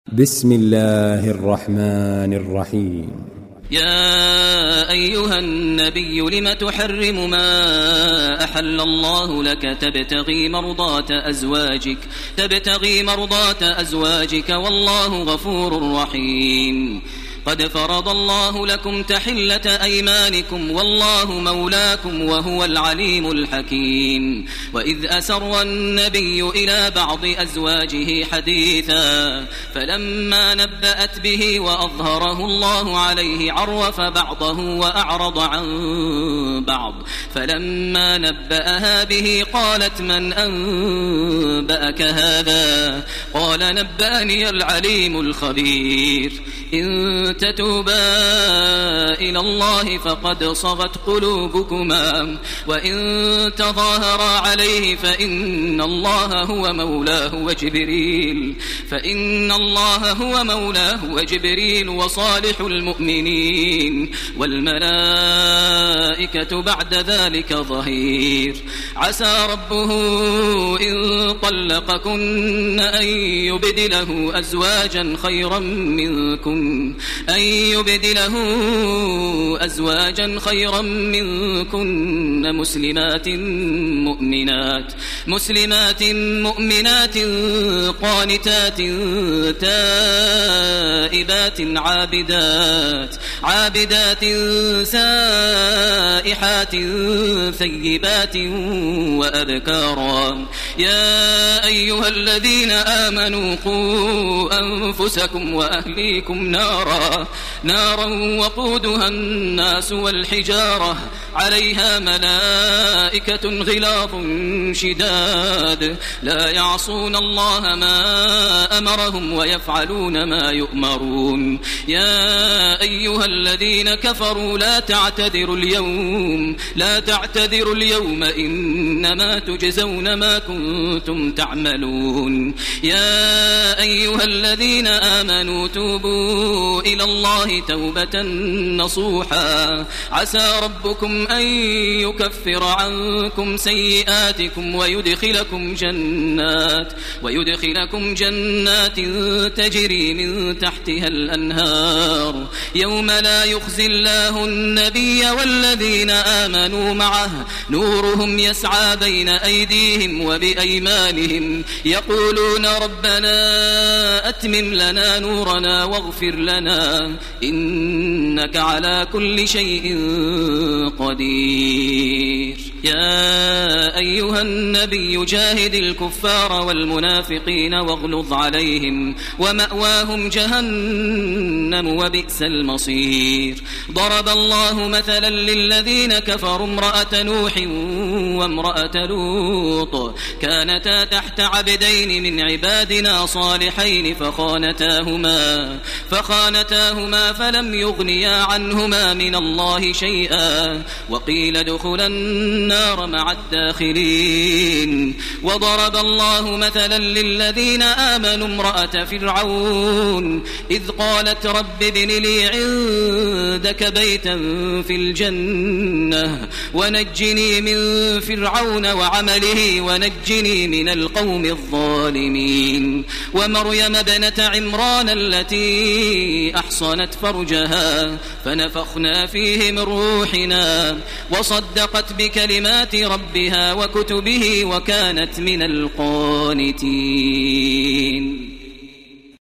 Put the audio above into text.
بسم الله الرحمن الرحيم. يا أيها النبي لم تحرم ما أحل الله لك تبتغي مرضات أزواجك والله غفور رحيم. قد فرض الله لكم تحلة أيمانكم والله مولاكم وهو العليم الحكيم. وإذ أسر النبي إلى بعض أزواجه حديثا فلما نبأت به وأظهره الله عليه عرف بعضه وأعرض عن بعض فلما نبأها به قالت من أنبأك هذا؟ قال نبأني العليم الخبير. إن تتوبا إلى الله فقد صغت قلوبكما وإن تظاهرا عليه فإن الله هو مولاه وجبريل وصالح المؤمنين والملائكة بعد ذلك ظهير. عسى ربه إن طلقكن أن يبدله أزواجا خيرا منكن مسلمات مؤمنات قانتات تائبات عابدات سائحات ثيبات وأبكارا. يا أيها الذين آمنوا قوا أنفسكم وأهليكم نارا وقودها الناس والحجارة عليها ملائكة غلاظ شداد لا يعصون الله ما أمرهم ويفعلون ما يؤمرون. يا أيها الذين كفروا لا تعتذروا اليوم إنما تجزون ما كنتم تعملون. يا أيها الذين آمنوا توبوا إلى الله توبة نصوحا عسى ربكم أن يكفر عنكم سيئاتكم ويدخلكم جنات تجري من تحتها الأنهار يوم لا يخزي الله النبي والذين آمنوا معه نورهم يسعى بين أيديهم وبأيمانهم يقولون ربنا أتمم لنا نورنا واغفر لنا إنك على كل شيء قدير. يا أيها النبي جاهد الكفار والمنافقين واغلظ عليهم ومأواهم جهنم وبئس المصير. ضرب الله مثلا للذين كفروا امرأة نوح وامرأة لوط كانتا تحت عبدين من عبادنا صالحين فخانتاهما فلم يغنيا عنهما من الله شيئا وقيل ادخلا النار مع الداخلين. وضرب الله مثلا للذين آمنوا امرأة فرعون إذ قالت رب ابن لي عندك بيتا في الجنة ونجني من فرعون وعمله ونجني من القوم الظالمين. ومريم ابنة عمران التي أحصنت فرجها فنفخنا فيه من روحنا وصدقت بكلمات ربها وكتبه وكانت من القانتين.